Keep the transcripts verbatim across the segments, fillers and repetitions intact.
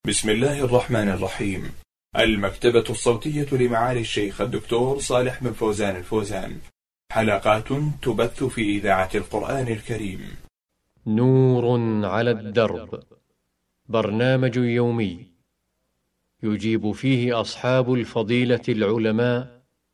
بسم الله الرحمن الرحيم. المكتبة الصوتية لمعالي الشيخ الدكتور صالح بن فوزان الفوزان، حلقات تبث في إذاعة القرآن الكريم. نور على الدرب، برنامج يومي يجيب فيه أصحاب الفضيلة العلماء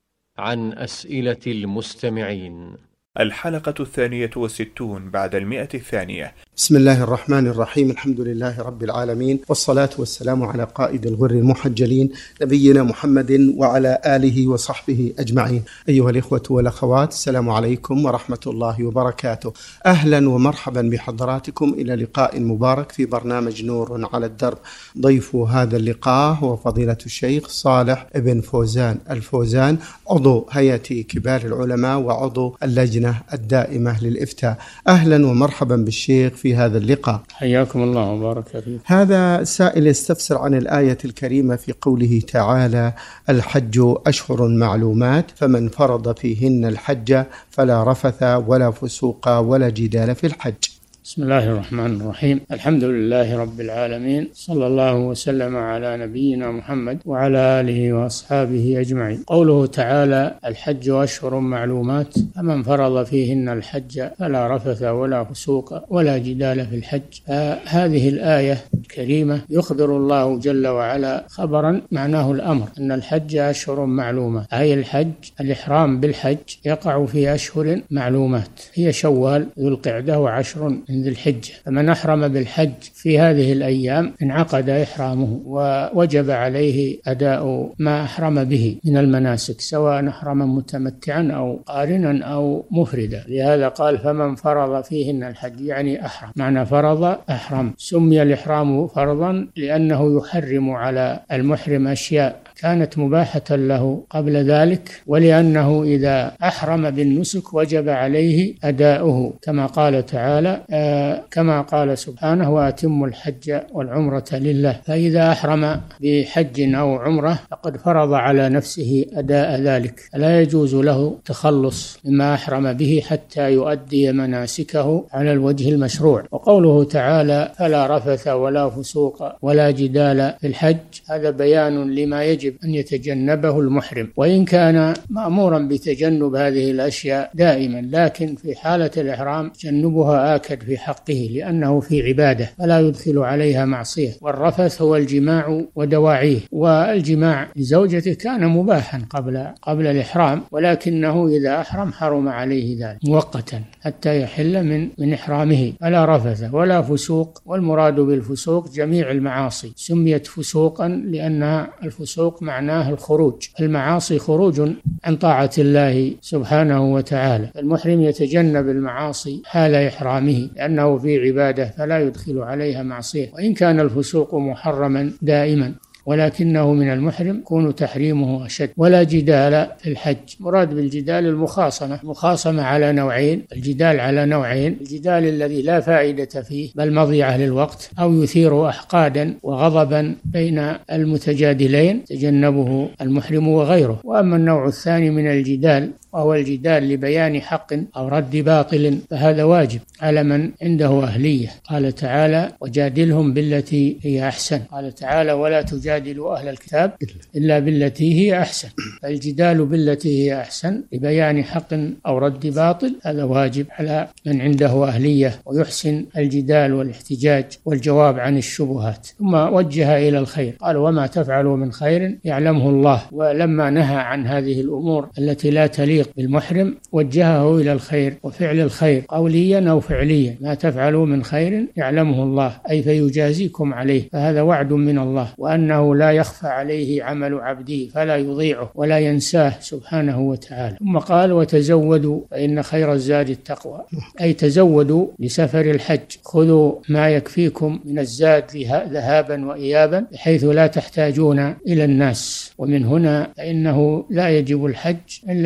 عن أسئلة المستمعين. الحلقة الثانية والستون بعد المئة الثانية. بسم الله الرحمن الرحيم. الحمد لله رب العالمين، والصلاة والسلام على قائد الغر المحجلين نبينا محمد وعلى آله وصحبه أجمعين. أيها الإخوة والأخوات، السلام عليكم ورحمة الله وبركاته. أهلا ومرحبا بحضراتكم إلى لقاء مبارك في برنامج نور على الدرب. ضيف هذا اللقاء هو فضيلة الشيخ صالح بن فوزان الفوزان، عضو هيئة كبار العلماء وعضو اللجنة الدائمة للإفتاء. أهلا ومرحبا بالشيخ في هذا اللقاء. حياكم الله وبارك فيك. هذا سائل يستفسر عن الآية الكريمة في قوله تعالى: الحج أشهر معلومات، فمن فرض فيهن الحج فلا رفث ولا فسوق ولا جدال في الحج. بسم الله الرحمن الرحيم. الحمد لله رب العالمين، صلى الله وسلم على نبينا محمد وعلى آله وأصحابه أجمعين. قوله تعالى: الحج أشهر معلومات، فمن فرض فيهن الحج فلا رفث ولا فسوق ولا جدال في الحج. آه هذه الآية الكريمة يخبر الله جل وعلا خبرا معناه الأمر، أن الحج أشهر معلومات، أي الحج الإحرام بالحج يقع في أشهر معلومات، هي شوال ذو القعدة وعشر من ذي الحجة. فمن أحرم بالحج في هذه الأيام انعقد إحرامه ووجب عليه أداء ما أحرم به من المناسك، سواء أحرم متمتعا أو قارنا أو مفردا. لهذا قال: فمن فرض فيهن الحج، يعني أحرم، معنى فرض أحرم. سمي الإحرام فرضا لأنه يحرم على المحرم أشياء كانت مباحة له قبل ذلك، ولأنه إذا أحرم بالنسك وجب عليه أداؤه، كما قال تعالى آه كما قال سبحانه: وأتموا الحج والعمرة لله. فإذا أحرم بحج أو عمرة فقد فرض على نفسه أداء ذلك، لا يجوز له تخلص مما أحرم به حتى يؤدي مناسكه على الوجه المشروع. وقوله تعالى: فلا رفث ولا فسوق ولا جدال في الحج، هذا بيان لما يجب أن يتجنبه المحرم، وإن كان مأمورا بتجنب هذه الأشياء دائما، لكن في حالة الإحرام تجنبها آكد في حقه، لأنه في عبادة فلا يدخل عليها معصية. والرفث هو الجماع ودواعيه، والجماع لزوجته كان مباحا قبل قبل الإحرام، ولكنه إذا أحرم حرم عليه ذلك مؤقتا حتى يحل من من إحرامه. فلا رفث ولا فسوق، والمراد بالفسوق جميع المعاصي، سميت فسوقا لأنها الفسوق معناه الخروج، المعاصي خروج عن طاعة الله سبحانه وتعالى. المحرم يتجنب المعاصي حال إحرامه لأنه في عبادة فلا يدخل عليها معصية، وإن كان الفسوق محرما دائما، ولكنه من المحرم يكون تحريمه أشد. ولا جدال في الحج، مراد بالجدال المخاصمة، مخاصمة على نوعين، الجدال على نوعين: الجدال الذي لا فائدة فيه بل مضيعة للوقت أو يثير أحقادا وغضبا بين المتجادلين تجنبه المحرم وغيره. وأما النوع الثاني من الجدال وهو الجدال لبيان حق أو رد باطل، فهذا واجب على من عنده أهلية. قال تعالى: وجادلهم بالتي هي أحسن. قال تعالى: ولا تجادلوا أهل الكتاب إلا بالتي هي أحسن. فالجدال بالتي هي أحسن لبيان حق أو رد باطل هذا واجب على من عنده أهلية ويحسن الجدال والاحتجاج والجواب عن الشبهات. ثم وجه إلى الخير، قال: وما تفعلوا من خير يعلمه الله. ولما نهى عن هذه الأمور التي لا تليق بالمحرم وجهه إلى الخير وفعل الخير قوليا أو فعليا. ما تفعلوا من خير يعلمه الله، أي فيجازيكم عليه، فهذا وعد من الله، وأنه لا يخفى عليه عمل عبده فلا يضيعه ولا ينساه سبحانه وتعالى. ثم قال: وتزودوا فإن خير الزاد التقوى، أي تزودوا لسفر الحج، خذوا ما يكفيكم من الزاد ذهابا وإيابا بحيث لا تحتاجون إلى الناس. ومن هنا فإنه لا يجب الحج إلا على من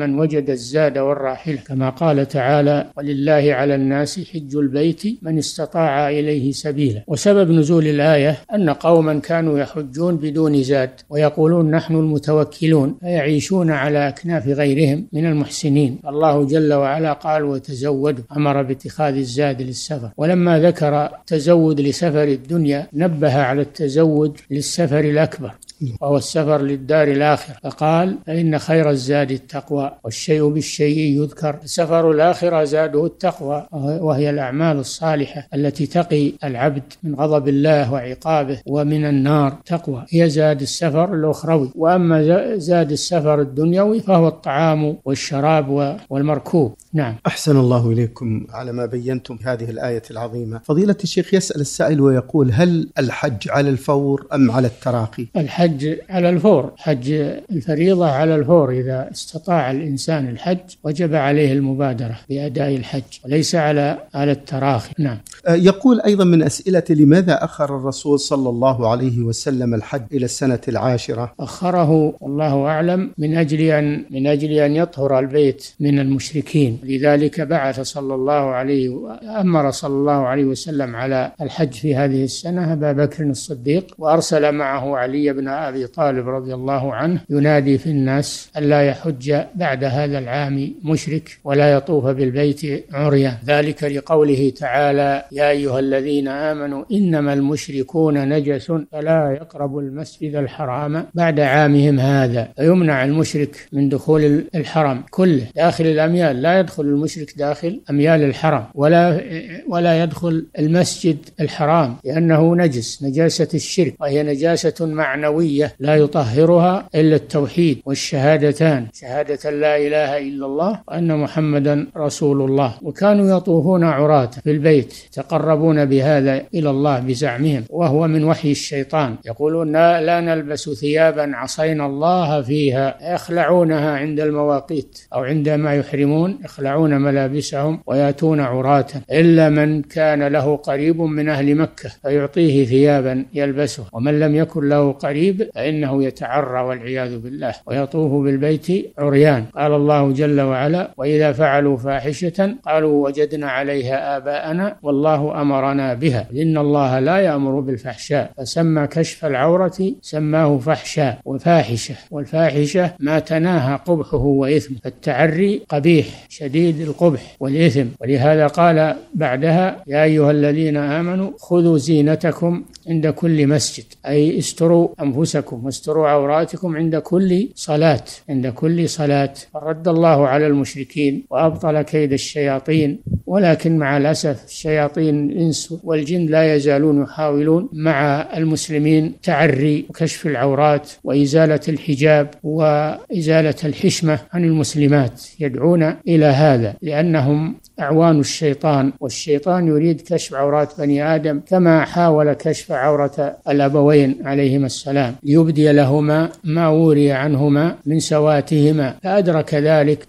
من وجد الزاد والراحلة، كما قال تعالى: ولله على الناس حج البيت من استطاع إليه سبيلا. وسبب نزول الآية أن قوما كانوا يحجون بدون زاد ويقولون نحن المتوكلون، فيعيشون على أكناف غيرهم من المحسنين. الله جل وعلا قال: وتزودوا، أمر باتخاذ الزاد للسفر. ولما ذكر تزود لسفر الدنيا نبه على التزود للسفر الأكبر، وهو السفر للدار الآخرة، فقال: فإن خير الزاد التقوى، والشيء بالشيء يذكر. سفر الآخرة زاده التقوى، وهي الأعمال الصالحة التي تقي العبد من غضب الله وعقابه ومن النار. تقوى هي زاد السفر الأخروي. وأما زاد السفر الدنيوي فهو الطعام والشراب والمركوب. نعم. أحسن الله إليكم على ما بينتم في هذه الآية العظيمة. فضيلة الشيخ، يسأل السائل ويقول: هل الحج على الفور أم على التراخي؟ الحج على الفور، حج الفريضة على الفور. إذا استطاع الإنسان الحج وجب عليه المبادرة بأداء الحج، وليس على على التراخي. نعم. يقول أيضا من أسئلة: لماذا أخر الرسول صلى الله عليه وسلم الحج إلى السنة العاشرة؟ أخره والله أعلم من أجل أن من أجل أن يطهر البيت من المشركين. لذلك بعث صلى الله عليه وأمر صلى الله عليه وسلم على الحج في هذه السنة أبا بكر الصديق، وأرسل معه علي بن أبي طالب رضي الله عنه ينادي في الناس ألا يحج بعد هذا العام مشرك ولا يطوف بالبيت عريان، ذلك لقوله تعالى: يا أيها الذين آمنوا إنما المشركون نجس فلا يقربوا المسجد الحرام بعد عامهم هذا. فيمنع المشرك من دخول الحرم كله داخل الأميال، لا يدخل المشرك داخل أميال الحرم، ولا ولا يدخل المسجد الحرام، لأنه نجس، نجاسة الشرك، وهي نجاسة معنوية لا يطهرها إلا التوحيد والشهادتان، شهادة لا إله إلا الله وأن محمدا رسول الله. وكانوا يطوفون عراة في البيت يتقربون بهذا إلى الله بزعمهم، وهو من وحي الشيطان. يقولون لا نلبس ثيابا عصينا الله فيها، يخلعونها عند المواقيت أو عندما يحرمون، يخلعون ملابسهم ويأتون عراة، إلا من كان له قريب من أهل مكة فيعطيه ثيابا يلبسه، ومن لم يكن له قريب فإنه يتعرى والعياذ بالله ويطوف بالبيت عريان. قال الله جل وعلا: وإذا فعلوا فاحشة قالوا وجدنا عليها آباءنا والله أمرنا بها، إن الله لا يأمر بالفحشاء، فسمى كشف العورة سماه فحشاء وفاحشة، والفاحشة ما تناهى قبحه وإثم، فالتعري قبيح شديد القبح والإثم. ولهذا قال بعدها: يا أيها الذين آمنوا خذوا زينتكم عند كل مسجد، أي استروا أنفسكم واستروا عوراتكم عند كل صلاة، عند كل صلاة. فرد الله على المشركين وأبطل كيد الشياطين، ولكن مع الأسف الشياطين الإنس والجن لا يزالون يحاولون مع المسلمين تعري وكشف العورات وإزالة الحجاب وإزالة الحشمة عن المسلمات، يدعون إلى هذا لأنهم أعوان الشيطان، والشيطان يريد كشف عورات بني آدم كما حاول كشف عورة الأبوين عليهما السلام ليبدي لهما ما وري عنهما من سواتهما، فأدرك ذلك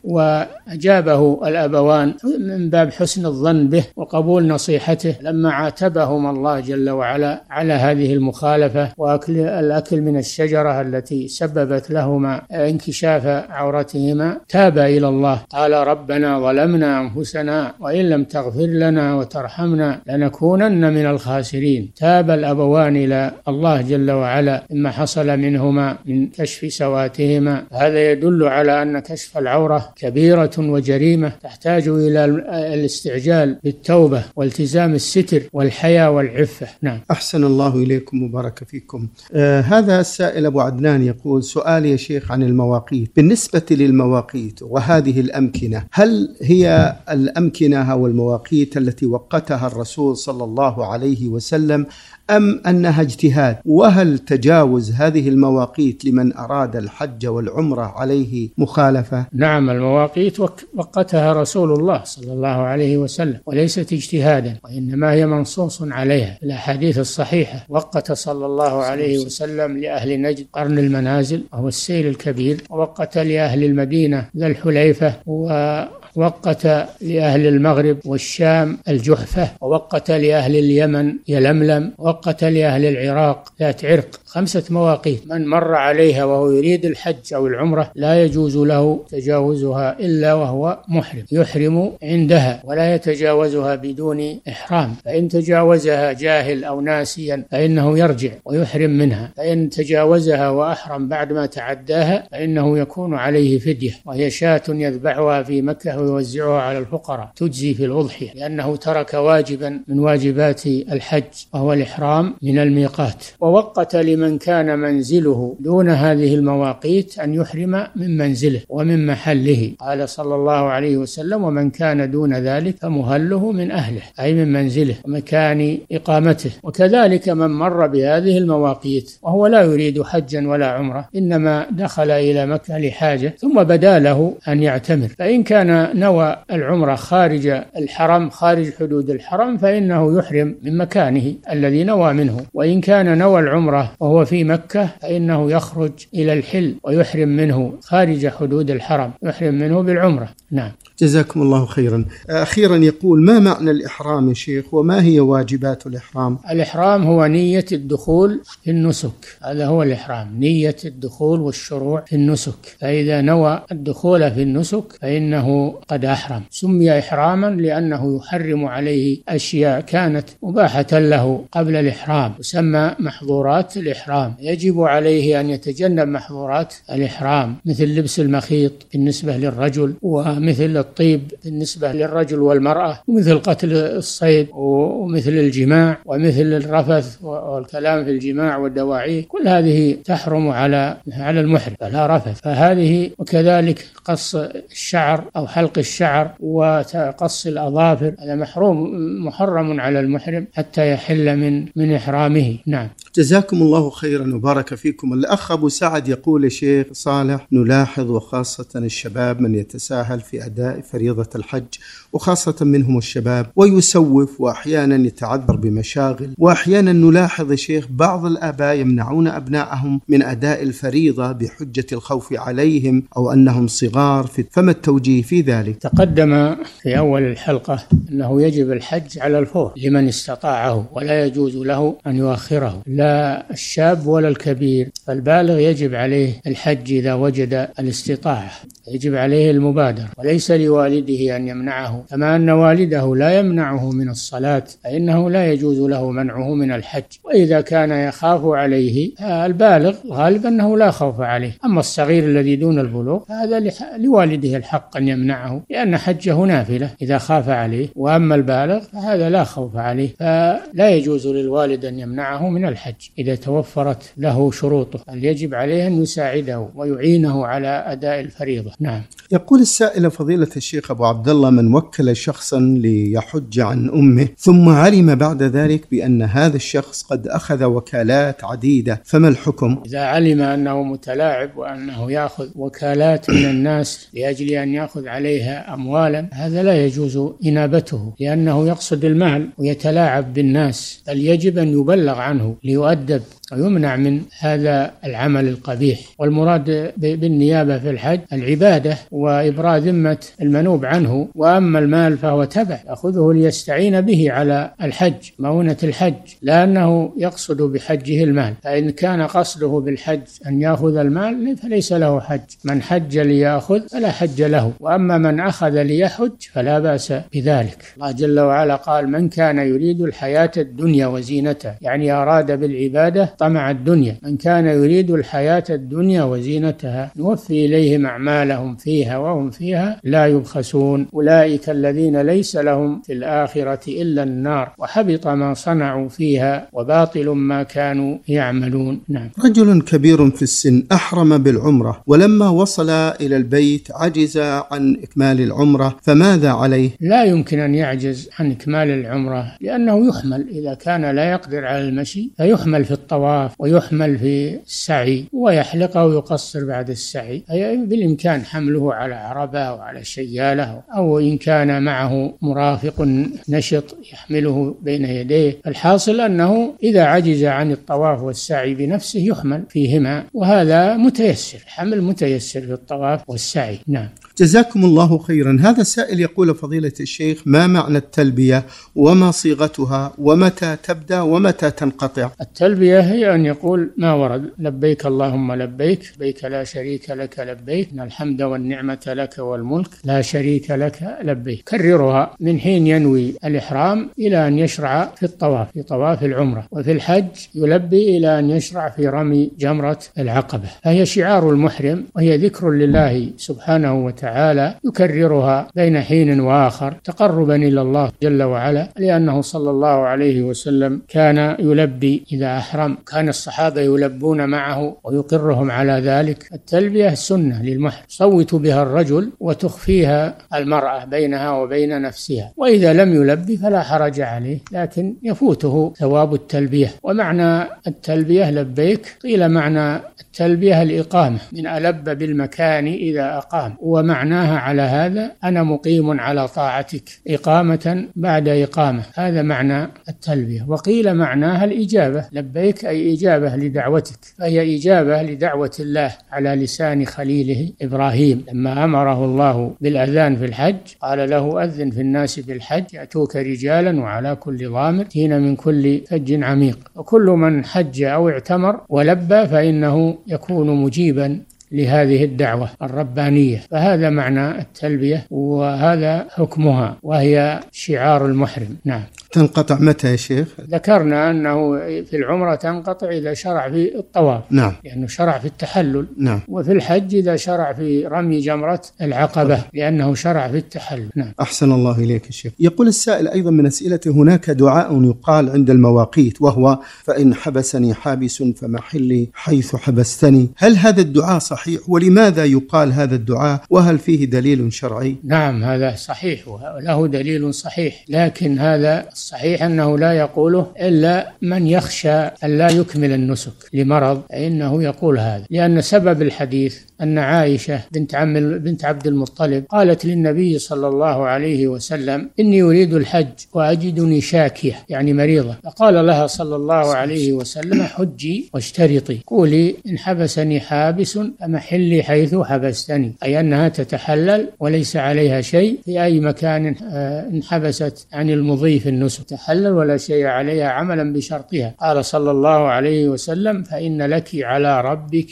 وأجابه الأبوان من باب حسن الظن به وقبول نصيحته لما عاتبهما الله جل وعلا على هذه المخالفة وأكل الأكل من الشجرة التي سببت لهما انكشاف عورتهما. تاب إلى الله، قال: ربنا ظلمنا أنفسنا وإن لم تغفر لنا وترحمنا لنكونن من الخاسرين. تاب الأبوان إلى الله جل وعلا مما حصل منهما من كشف سواتهما. هذا يدل على أن كشف العورة كبيرة وجريمة تحتاج إلى الاستعجال بالتوبة والتزام الستر والحياء والعفة. نعم. أحسن الله إليكم وبارك فيكم. آه هذا السائل أبو عدنان يقول: سؤال يا شيخ عن المواقيت. بالنسبة للمواقيت وهذه الأمكنة، هل هي الأمكنة أو المواقيت التي وقتها الرسول صلى الله عليه وسلم أم أنها اجتهاد؟ وهل تجاوز هذه المواقيت لمن أراد الحج والعمرة عليه مخالفة؟ نعم، المواقيت وقتها رسول الله صلى الله عليه وسلم وليست اجتهادا، وإنما هي منصوص عليها. الأحاديث الصحيحة وقت صلى الله عليه وسلم لأهل نجد قرن المنازل وهو السيل الكبير، ووقت لأهل المدينة ذا الحليفة و وقت لأهل المغرب والشام الجحفة، ووقت لأهل اليمن يلملم، وقت لأهل العراق ذات عرق. خمسة مواقيت من مر عليها وهو يريد الحج أو العمرة لا يجوز له تجاوزها إلا وهو محرم، يحرم عندها ولا يتجاوزها بدون إحرام. فإن تجاوزها جاهل أو ناسيا فإنه يرجع ويحرم منها، فإن تجاوزها وأحرم بعد ما تعداها فإنه يكون عليه فدية، وهي شاة يذبحها في مكة ويوزعها على الفقراء تجزي في الأضحية، لأنه ترك واجبا من واجبات الحج وهو الإحرام من الميقات. ووقت لمن كان منزله دون هذه المواقيت أن يحرم من منزله ومن محله، قال صلى الله عليه وسلم: ومن كان دون ذلك فمهله من أهله، أي من منزله ومكان إقامته. وكذلك من مر بهذه المواقيت وهو لا يريد حجا ولا عمرة، إنما دخل إلى مكة لحاجة ثم بدا له أن يعتمر، فإن كان نوى العمرة خارج الحرم خارج حدود الحرم فإنه يحرم من مكانه الذي نوى منه، وإن كان نوى العمرة وهو في مكة فإنه يخرج إلى الحل ويحرم منه خارج حدود الحرم، يحرم منه بالعمرة. نعم. جزاكم الله خيرا. أخيرا يقول: ما معنى الإحرام يا شيخ، وما هي واجبات الإحرام؟ الإحرام هو نية الدخول في النسك، هذا هو الإحرام، نية الدخول والشروع في النسك. فإذا نوى الدخول في النسك فإنه قد أحرم. سمي إحراما لأنه يحرم عليه أشياء كانت مباحة له قبل الإحرام، يسمى محظورات الإحرام. يجب عليه أن يتجنب محظورات الإحرام، مثل لبس المخيط بالنسبة للرجل، ومثل الطيب بالنسبة للرجل والمرأة، ومثل قتل الصيد، ومثل الجماع، ومثل الرفث والكلام في الجماع والدواعي، كل هذه تحرم على على المحرم، فلا رفث. فهذه وكذلك قص الشعر أو حلق الشعر وقص الأظافر، هذا محروم محرم على المحرم حتى يحل من من إحرامه. نعم. جزاكم الله خيرا وبارك فيكم. الأخ أبو سعد يقول: يا شيخ صالح، نلاحظ وخاصة الشباب من يتساهل في أداء فريضة الحج، وخاصة منهم الشباب، ويسوف وأحيانا يتعذر بمشاغل، وأحيانا نلاحظ يا شيخ بعض الآباء يمنعون أبنائهم من أداء الفريضة بحجة الخوف عليهم أو أنهم صغار، فما التوجيه في ذلك؟ تقدم في أول الحلقة أنه يجب الحج على الفور لمن استطاعه، ولا يجوز له أن يؤخره، لا الشاب ولا الكبير. فالبالغ يجب عليه الحج إذا وجد الاستطاعة، يجب عليه المبادرة، وليس لوالده أن يمنعه، كما أن والده لا يمنعه من الصلاة فإنه لا يجوز له منعه من الحج. وإذا كان يخاف عليه البالغ غالبا أنه لا خوف عليه، أما الصغير الذي دون البلوغ هذا لوالده الحق أن يمنعه، لأن حجه نافلة إذا خاف عليه. وأما البالغ فهذا لا خوف عليه، فلا يجوز للوالد أن يمنعه من الحج إذا توفرت له شروطه، بل يجب عليه أن يساعده ويعينه على أداء الفريضة. نعم. يقول السائل: فضيلة الشيخ أبو عبد الله، من وكل شخصا ليحج عن أمه ثم علم بعد ذلك بأن هذا الشخص قد أخذ وكالات عديدة، فما الحكم؟ إذا علم أنه متلاعب وأنه يأخذ وكالات من الناس لأجل أن يأخذ عليها أموالا، هذا لا يجوز إنابته، لأنه يقصد المال ويتلاعب بالناس، بل يجب أن يبلغ عنه ليؤدب ويمنع من هذا العمل القبيح. والمراد بالنيابة في الحج العبادة وإبراء ذمة المنوب عنه، وأما المال فهو تبع يأخذه ليستعين به على الحج، مؤونة الحج، لأنه يقصد بحجه المال. فإن كان قصده بالحج أن يأخذ المال فليس له حج، من حج ليأخذ فلا حج له، وأما من أخذ ليحج فلا بأس بذلك. الله جل وعلا قال: من كان يريد الحياة الدنيا وزينتها، يعني أراد بالعبادة طمع الدنيا. من كان يريد الحياة الدنيا وزينتها نوفي إليهم أعمالهم فيها وهم فيها لا يبخسون، أولئك الذين ليس لهم في الآخرة إلا النار وحبط ما صنعوا فيها وباطل ما كانوا يعملون. نعم. رجل كبير في السن أحرم بالعمرة، ولما وصل إلى البيت عجز عن إكمال العمرة، فماذا عليه؟ لا يمكن أن يعجز عن إكمال العمرة، لأنه يحمل إذا كان لا يقدر على المشي، فيحمل في الطواف ويحمل في السعي، ويحلق ويقصر بعد السعي، بالإمكان حمله على عربة وعلى شيالة، أو إن كان معه مرافق نشط يحمله بين يديه. الحاصل أنه إذا عجز عن الطواف والسعي بنفسه يحمل فيهما، وهذا متيسر، حمل متيسر في الطواف والسعي. نعم. جزاكم الله خيرا. هذا السائل يقول فضيلة الشيخ: ما معنى التلبية وما صيغتها ومتى تبدأ ومتى تنقطع؟ التلبية هي أن يقول ما ورد: لبيك اللهم لبيك، لبيك لا شريك لك لبيك، إن الحمد والنعمة لك والملك لا شريك لك لبيك. كررها من حين ينوي الإحرام إلى أن يشرع في الطواف، في طواف العمرة. وفي الحج يلبي إلى أن يشرع في رمي جمرة العقبة. فهي شعار المحرم، وهي ذكر لله سبحانه وتعالى يكررها بين حين وآخر تقربا إلى الله جل وعلا، لأنه صلى الله عليه وسلم كان يلبي إذا أحرم، كان الصحابة يلبون معه ويقرهم على ذلك. التلبية سنة للمحرم صوت بها الرجل وتخفيها المرأة بينها وبين نفسها، وإذا لم يلبي فلا حرج عليه، لكن يفوته ثواب التلبية. ومعنى التلبية لبيك، قيل معنى التلبية الإقامة، من ألب بالمكان إذا أقام، ومعناها على هذا أنا مقيم على طاعتك، إقامة بعد إقامة، هذا معنى التلبية. وقيل معناها الإجابة، لبيك أي إجابة لدعوتك، فهي إجابة لدعوة الله على لسان خليله إبراهيم لما أمره الله بالأذان في الحج، قال له: أذن في الناس بالحج يأتوك رجالا وعلى كل ضامر يأتين من كل فج عميق. وكل من حج أو اعتمر ولبى فإنه يكون مجيبا لهذه الدعوة الربانية. فهذا معنى التلبية وهذا حكمها، وهي شعار المحرم. نعم. تنقطع متى يا شيخ؟ ذكرنا أنه في العمرة تنقطع إذا شرع في الطواف، نعم، لأنه شرع في التحلل. نعم. وفي الحج إذا شرع في رمي جمرة العقبة، لأنه شرع في التحلل. نعم. أحسن الله إليك يا شيخ. يقول السائل أيضا من أسئلته: هناك دعاء يقال عند المواقيت وهو: فإن حبسني حابس فمحلي حيث حبستني. هل هذا الدعاء صحيح؟ ولماذا يقال هذا الدعاء؟ وهل فيه دليل شرعي؟ نعم، هذا صحيح وله دليل صحيح، لكن هذا الصحيح أنه لا يقوله إلا من يخشى أن لا يكمل النسك لمرض، إنه يقول هذا، لأن سبب الحديث أن عائشة بنت عم بنت عبد المطلب قالت للنبي صلى الله عليه وسلم: إني أريد الحج وأجدني شاكية، يعني مريضة. فقال لها صلى الله عليه وسلم: حجي واشترطي، قولي إن حبسني حابس فمحلي حيث حبستني، أي أنها تتحلل وليس عليها شيء في أي مكان انحبست عن المضي في النسك، تحلل ولا شيء عليها عملا بشرطها. قال صلى الله عليه وسلم: فإن لك على ربك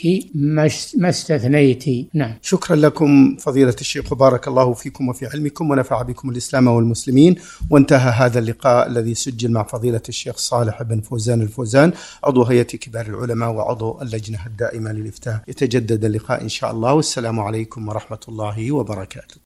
ما استثنيتي. نعم. شكرا لكم فضيلة الشيخ، وبارك الله فيكم وفي علمكم ونفع بكم الإسلام والمسلمين. وانتهى هذا اللقاء الذي سجل مع فضيلة الشيخ صالح بن فوزان الفوزان، عضو هيئة كبار العلماء وعضو اللجنة الدائمة للإفتاء. يتجدد اللقاء إن شاء الله، والسلام عليكم ورحمة الله وبركاته.